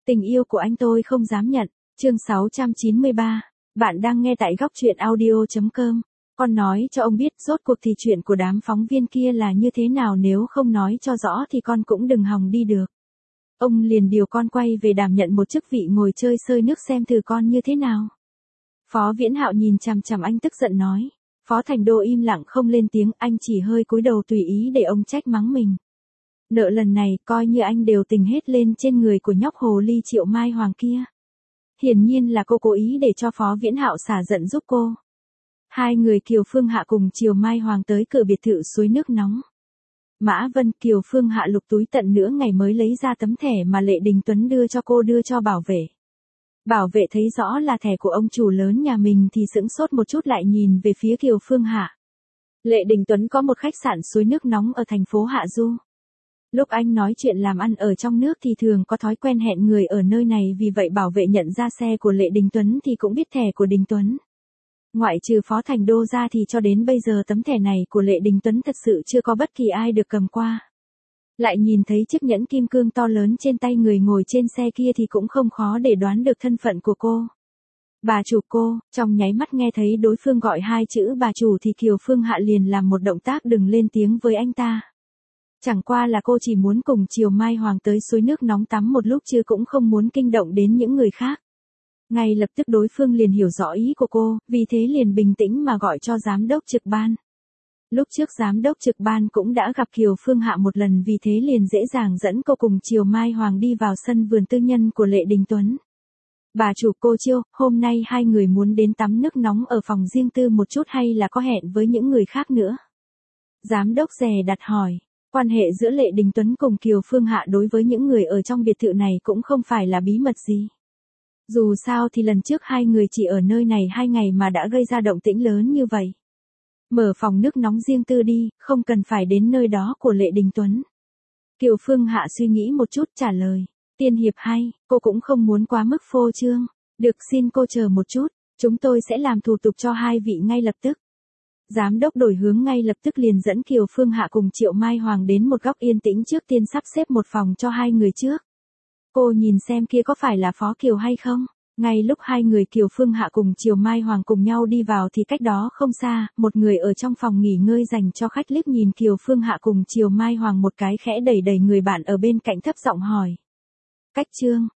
Tình yêu của anh tôi không dám nhận. Chương 693. Bạn đang nghe tại góc truyện audio.com. Con nói cho ông biết rốt cuộc thì chuyện của đám phóng viên kia là như thế nào, nếu không nói cho rõ thì con cũng đừng hòng đi được. Ông liền điều con quay về đảm nhận một chức vị ngồi chơi sơi nước xem thử con như thế nào. Phó Viễn Hạo nhìn chằm chằm anh tức giận nói. Phó Thành Đô im lặng không lên tiếng, anh chỉ hơi cúi đầu tùy ý để ông trách mắng mình. Nợ lần này coi như anh đều tình hết lên trên người của nhóc hồ ly Triệu Mai Hoàng kia. Hiển nhiên là cô cố ý để cho Phó Viễn Hạo xả giận giúp cô. Hai người Kiều Phương Hạ cùng Triều Mai Hoàng tới cửa biệt thự suối nước nóng. Mã Vân, Kiều Phương Hạ lục túi tận nửa ngày mới lấy ra tấm thẻ mà Lệ Đình Tuấn đưa cho cô, đưa cho bảo vệ. Bảo vệ thấy rõ là thẻ của ông chủ lớn nhà mình thì sững sốt một chút, lại nhìn về phía Kiều Phương Hạ. Lệ Đình Tuấn có một khách sạn suối nước nóng ở thành phố Hạ Du. Lúc anh nói chuyện làm ăn ở trong nước thì thường có thói quen hẹn người ở nơi này, vì vậy bảo vệ nhận ra xe của Lệ Đình Tuấn thì cũng biết thẻ của Đình Tuấn. Ngoại trừ Phó Thành Đô ra thì cho đến bây giờ tấm thẻ này của Lệ Đình Tuấn thật sự chưa có bất kỳ ai được cầm qua. Lại nhìn thấy chiếc nhẫn kim cương to lớn trên tay người ngồi trên xe kia thì cũng không khó để đoán được thân phận của cô. Bà chủ cô, trong nháy mắt nghe thấy đối phương gọi hai chữ bà chủ thì Kiều Phương Hạ liền làm một động tác đừng lên tiếng với anh ta. Chẳng qua là cô chỉ muốn cùng Triều Mai Hoàng tới suối nước nóng tắm một lúc chứ cũng không muốn kinh động đến những người khác. Ngay lập tức đối phương liền hiểu rõ ý của cô, vì thế liền bình tĩnh mà gọi cho giám đốc trực ban. Lúc trước giám đốc trực ban cũng đã gặp Kiều Phương Hạ một lần, vì thế liền dễ dàng dẫn cô cùng Triều Mai Hoàng đi vào sân vườn tư nhân của Lệ Đình Tuấn. Bà chủ, cô Chiêu, hôm nay hai người muốn đến tắm nước nóng ở phòng riêng tư một chút hay là có hẹn với những người khác nữa? Giám đốc dè đặt hỏi. Quan hệ giữa Lệ Đình Tuấn cùng Kiều Phương Hạ đối với những người ở trong biệt thự này cũng không phải là bí mật gì. Dù sao thì lần trước hai người chỉ ở nơi này 2 ngày mà đã gây ra động tĩnh lớn như vậy. Mở phòng nước nóng riêng tư đi, không cần phải đến nơi đó của Lệ Đình Tuấn. Kiều Phương Hạ suy nghĩ một chút trả lời. Tiên hiệp hay, cô cũng không muốn quá mức phô trương. Được, xin cô chờ một chút, chúng tôi sẽ làm thủ tục cho hai vị ngay lập tức. Giám đốc đổi hướng ngay lập tức liền dẫn Kiều Phương Hạ cùng Triệu Mai Hoàng đến một góc yên tĩnh, trước tiên sắp xếp một phòng cho hai người trước. Cô nhìn xem kia có phải là Phó Kiều hay không? Ngay lúc hai người Kiều Phương Hạ cùng Triều Mai Hoàng cùng nhau đi vào thì cách đó không xa, một người ở trong phòng nghỉ ngơi dành cho khách liếc nhìn Kiều Phương Hạ cùng Triều Mai Hoàng một cái, khẽ đẩy đẩy người bạn ở bên cạnh thấp giọng hỏi. Cách Trương,